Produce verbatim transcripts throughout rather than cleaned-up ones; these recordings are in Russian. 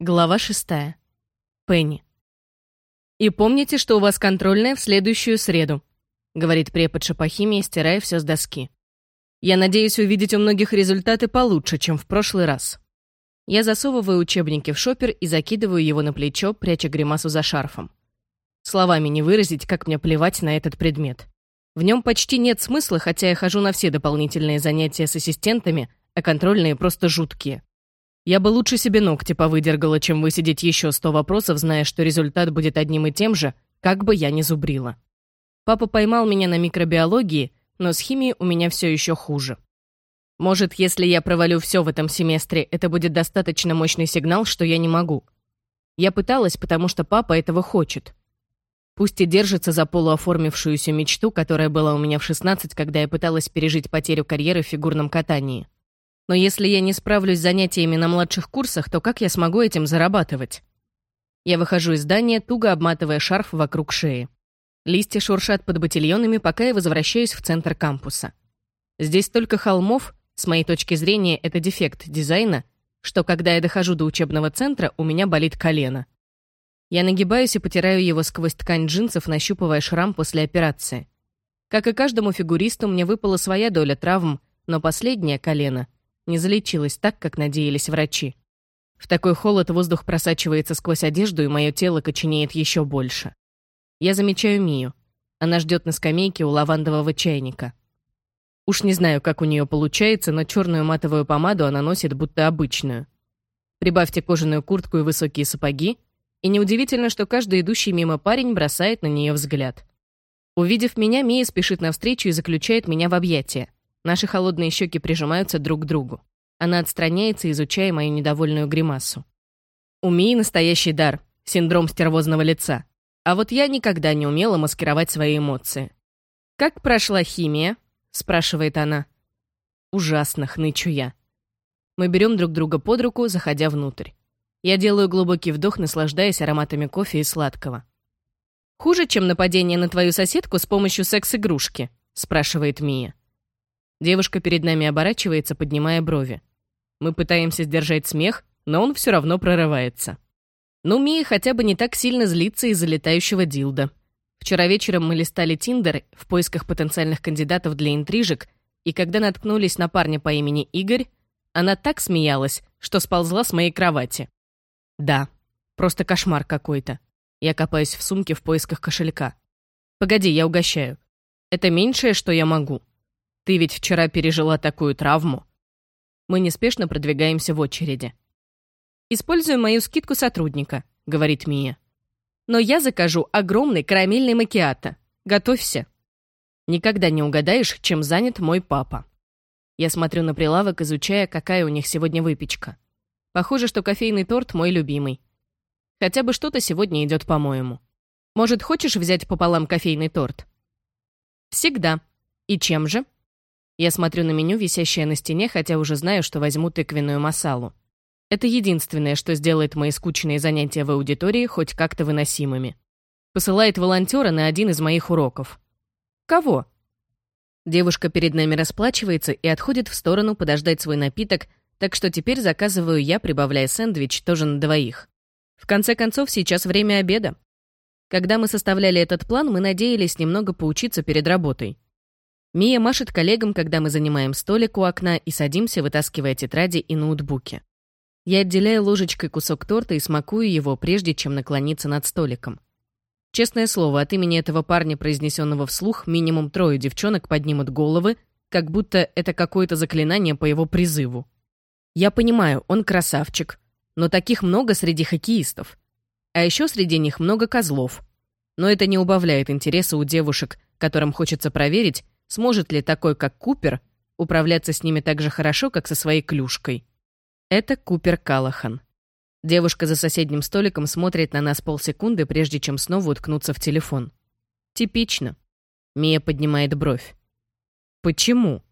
Глава шестая. Пенни. «И помните, что у вас контрольная в следующую среду», — говорит преподша по химии, стирая все с доски. «Я надеюсь увидеть у многих результаты получше, чем в прошлый раз». Я засовываю учебники в шопер и закидываю его на плечо, пряча гримасу за шарфом. Словами не выразить, как мне плевать на этот предмет. В нем почти нет смысла, хотя я хожу на все дополнительные занятия с ассистентами, а контрольные просто жуткие. Я бы лучше себе ногти повыдергала, чем высидеть еще сто вопросов, зная, что результат будет одним и тем же, как бы я ни зубрила. Папа поймал меня на микробиологии, но с химией у меня все еще хуже. Может, если я провалю все в этом семестре, это будет достаточно мощный сигнал, что я не могу. Я пыталась, потому что папа этого хочет. Пусть и держится за полуоформившуюся мечту, которая была у меня в шестнадцать, когда я пыталась пережить потерю карьеры в фигурном катании. Но если я не справлюсь с занятиями на младших курсах, то как я смогу этим зарабатывать? Я выхожу из здания, туго обматывая шарф вокруг шеи. Листья шуршат под ботильонами, пока я возвращаюсь в центр кампуса. Здесь столько холмов, с моей точки зрения, это дефект дизайна, что когда я дохожу до учебного центра, у меня болит колено. Я нагибаюсь и потираю его сквозь ткань джинсов, нащупывая шрам после операции. Как и каждому фигуристу, мне выпала своя доля травм, но последнее колено не залечилось так, как надеялись врачи. В такой холод воздух просачивается сквозь одежду, и мое тело коченеет еще больше. Я замечаю Мию. Она ждет на скамейке у лавандового чайника. Уж не знаю, как у нее получается, но черную матовую помаду она носит будто обычную. Прибавьте кожаную куртку и высокие сапоги, и неудивительно, что каждый идущий мимо парень бросает на нее взгляд. Увидев меня, Мия спешит навстречу и заключает меня в объятия. Наши холодные щеки прижимаются друг к другу. Она отстраняется, изучая мою недовольную гримасу. У Мии настоящий дар, синдром стервозного лица. А вот я никогда не умела маскировать свои эмоции. «Как прошла химия?» — спрашивает она. «Ужасно», — хнычу я. Мы берем друг друга под руку, заходя внутрь. Я делаю глубокий вдох, наслаждаясь ароматами кофе и сладкого. «Хуже, чем нападение на твою соседку с помощью секс-игрушки?» — спрашивает Мия. Девушка перед нами оборачивается, поднимая брови. Мы пытаемся сдержать смех, но он все равно прорывается. Ну, Мия хотя бы не так сильно злится из-за летающего дилдо. Вчера вечером мы листали Тиндер в поисках потенциальных кандидатов для интрижек, и когда наткнулись на парня по имени Игорь, она так смеялась, что сползла с моей кровати. Да, просто кошмар какой-то. Я копаюсь в сумке в поисках кошелька. Погоди, я угощаю. Это меньшее, что я могу. Ты ведь вчера пережила такую травму. Мы неспешно продвигаемся в очереди. «Использую мою скидку сотрудника», — говорит Мия. «Но я закажу огромный карамельный макиато. Готовься». Никогда не угадаешь, чем занят мой папа. Я смотрю на прилавок, изучая, какая у них сегодня выпечка. Похоже, что кофейный торт мой любимый. Хотя бы что-то сегодня идет по-моему. Может, хочешь взять пополам кофейный торт? Всегда. И чем же? Я смотрю на меню, висящее на стене, хотя уже знаю, что возьму тыквенную масалу. Это единственное, что сделает мои скучные занятия в аудитории хоть как-то выносимыми. Посылает волонтера на один из моих уроков. Кого? Девушка перед нами расплачивается и отходит в сторону подождать свой напиток, так что теперь заказываю я, прибавляя сэндвич тоже на двоих. В конце концов, сейчас время обеда. Когда мы составляли этот план, мы надеялись немного поучиться перед работой. Мия машет коллегам, когда мы занимаем столик у окна и садимся, вытаскивая тетради и ноутбуки. Я отделяю ложечкой кусок торта и смакую его, прежде чем наклониться над столиком. Честное слово, от имени этого парня, произнесенного вслух, минимум трое девчонок поднимут головы, как будто это какое-то заклинание по его призыву. Я понимаю, он красавчик, но таких много среди хоккеистов. А еще среди них много козлов. Но это не убавляет интереса у девушек, которым хочется проверить, сможет ли такой, как Купер, управляться с ними так же хорошо, как со своей клюшкой. Это Купер Калахан. Девушка за соседним столиком смотрит на нас полсекунды, прежде чем снова уткнуться в телефон. Типично. Мия поднимает бровь. Почему?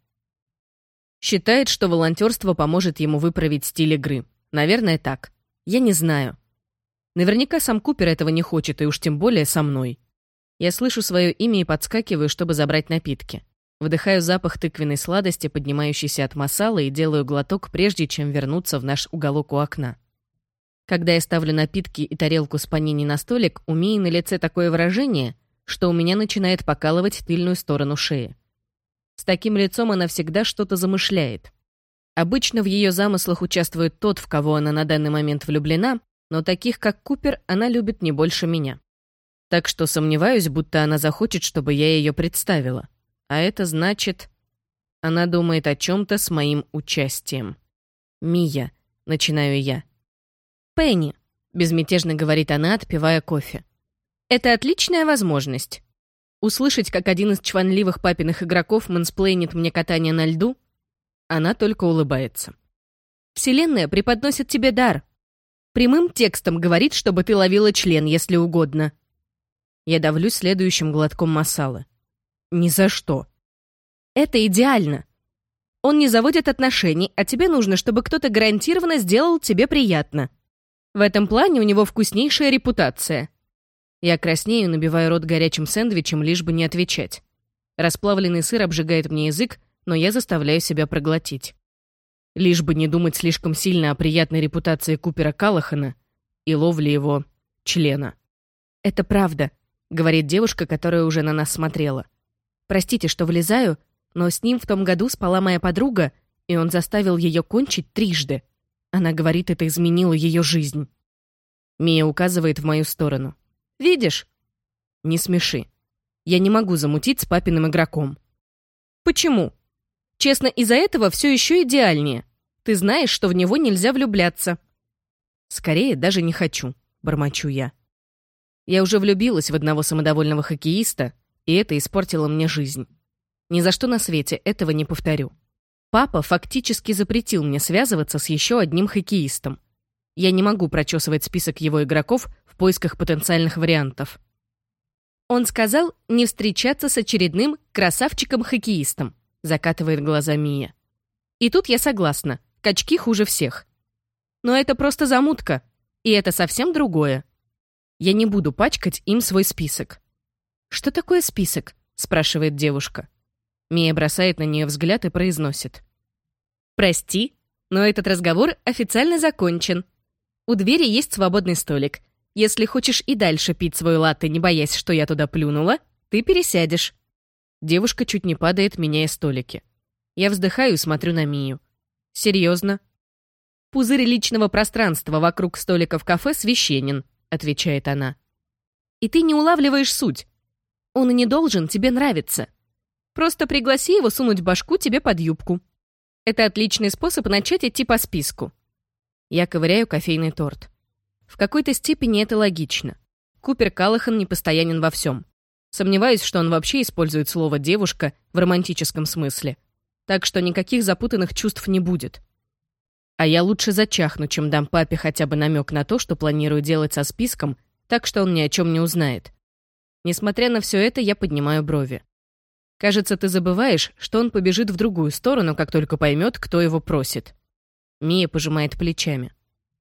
Считает, что волонтерство поможет ему выправить стиль игры. Наверное, так. Я не знаю. Наверняка сам Купер этого не хочет, и уж тем более со мной. Я слышу свое имя и подскакиваю, чтобы забрать напитки. Вдыхаю запах тыквенной сладости, поднимающейся от масала, и делаю глоток, прежде чем вернуться в наш уголок у окна. Когда я ставлю напитки и тарелку с панини на столик, у Мии на лице такое выражение, что у меня начинает покалывать тыльную сторону шеи. С таким лицом она всегда что-то замышляет. Обычно в ее замыслах участвует тот, в кого она на данный момент влюблена, но таких, как Купер, она любит не больше меня. Так что сомневаюсь, будто она захочет, чтобы я ее представила. А это значит... Она думает о чем-то с моим участием. «Мия», — начинаю я. «Пенни», — безмятежно говорит она, отпивая кофе. «Это отличная возможность. Услышать, как один из чванливых папиных игроков мэнсплейнит мне катание на льду?» Она только улыбается. «Вселенная преподносит тебе дар. Прямым текстом говорит, чтобы ты ловила член, если угодно». Я давлю следующим глотком масала. «Ни за что». «Это идеально. Он не заводит отношений, а тебе нужно, чтобы кто-то гарантированно сделал тебе приятно. В этом плане у него вкуснейшая репутация». Я краснею, набиваю рот горячим сэндвичем, лишь бы не отвечать. Расплавленный сыр обжигает мне язык, но я заставляю себя проглотить. Лишь бы не думать слишком сильно о приятной репутации Купера Каллахана и ловле его члена. «Это правда», — говорит девушка, которая уже на нас смотрела. «Простите, что влезаю, но с ним в том году спала моя подруга, и он заставил ее кончить трижды. Она говорит, это изменило ее жизнь». Мия указывает в мою сторону. «Видишь?» «Не смеши. Я не могу замутить с папиным игроком». «Почему? Честно, из-за этого все еще идеальнее. Ты знаешь, что в него нельзя влюбляться». «Скорее, даже не хочу», — бормочу я. Я уже влюбилась в одного самодовольного хоккеиста, и это испортило мне жизнь. Ни за что на свете этого не повторю. Папа фактически запретил мне связываться с еще одним хоккеистом. Я не могу прочесывать список его игроков в поисках потенциальных вариантов. Он сказал не встречаться с очередным красавчиком-хоккеистом, закатывает глаза Мия. И тут я согласна, качки хуже всех. Но это просто замутка, и это совсем другое. Я не буду пачкать им свой список. «Что такое список?» — спрашивает девушка. Мия бросает на нее взгляд и произносит. «Прости, но этот разговор официально закончен. У двери есть свободный столик. Если хочешь и дальше пить свой латте, не боясь, что я туда плюнула, ты пересядешь». Девушка чуть не падает, меняя столики. Я вздыхаю и смотрю на Мию. «Серьезно?» «Пузырь личного пространства вокруг столика в кафе священен», — отвечает она. «И ты не улавливаешь суть. Он и не должен тебе нравиться. Просто пригласи его сунуть башку тебе под юбку. Это отличный способ начать идти по списку». Я ковыряю кофейный торт. В какой-то степени это логично. Купер Каллахан непостоянен во всем. Сомневаюсь, что он вообще использует слово «девушка» в романтическом смысле. Так что никаких запутанных чувств не будет. А я лучше зачахну, чем дам папе хотя бы намек на то, что планирую делать со списком, так что он ни о чем не узнает. Несмотря на все это, я поднимаю брови. Кажется, ты забываешь, что он побежит в другую сторону, как только поймет, кто его просит. Мия пожимает плечами.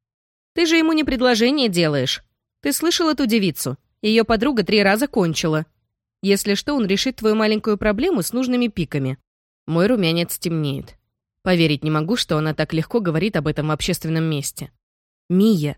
«Ты же ему не предложение делаешь. Ты слышал эту девицу? Ее подруга три раза кончила. Если что, он решит твою маленькую проблему с нужными пиками». Мой румянец темнеет. Поверить не могу, что она так легко говорит об этом в общественном месте. «Мия!»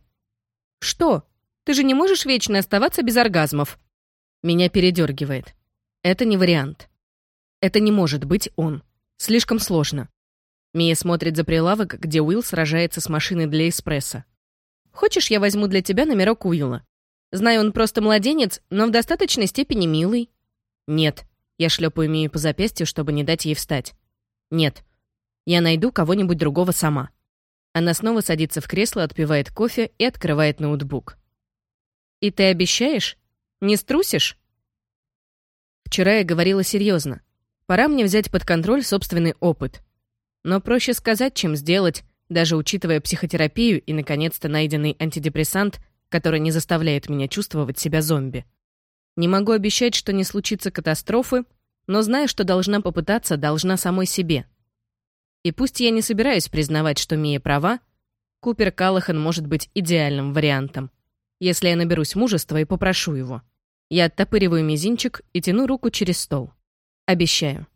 «Что? Ты же не можешь вечно оставаться без оргазмов?» Меня передергивает. Это не вариант. Это не может быть он. Слишком сложно. Мия смотрит за прилавок, где Уилл сражается с машиной для эспрессо. «Хочешь, я возьму для тебя номерок Уилла? Знаю, он просто младенец, но в достаточной степени милый». «Нет». Я шлепаю Мию по запястью, чтобы не дать ей встать. «Нет. Я найду кого-нибудь другого сама». Она снова садится в кресло, отпивает кофе и открывает ноутбук. «И ты обещаешь? Не струсишь?» Вчера я говорила серьезно. Пора мне взять под контроль собственный опыт. Но проще сказать, чем сделать, даже учитывая психотерапию и, наконец-то, найденный антидепрессант, который не заставляет меня чувствовать себя зомби. Не могу обещать, что не случится катастрофы, но знаю, что должна попытаться, должна самой себе. И пусть я не собираюсь признавать, что Мия права, Купер Каллахан может быть идеальным вариантом, если я наберусь мужества и попрошу его. Я оттопыриваю мизинчик и тяну руку через стол. Обещаю.